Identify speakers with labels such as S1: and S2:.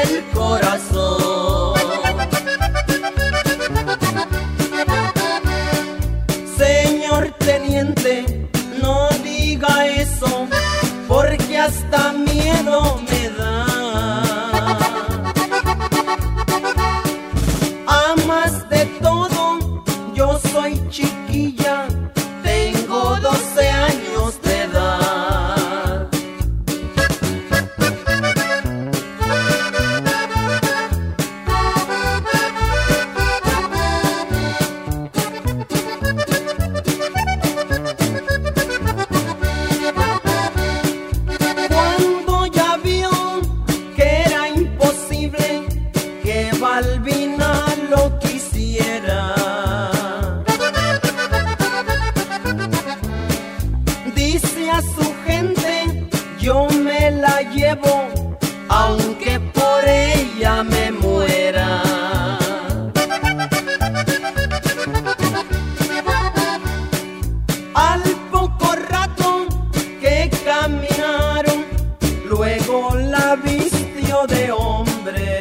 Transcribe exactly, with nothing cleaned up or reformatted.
S1: el corazón. Señor teniente, no diga eso, porque hasta miedo me da. A más de todo, yo soy chiquilla, tengo doce años de edad. Cuando ya vio que era imposible que Balbina lo quisiera, dice a su gente: yo me la llevo, aunque por ella me muera. Al poco rato que caminaron, luego la vistió de hombre.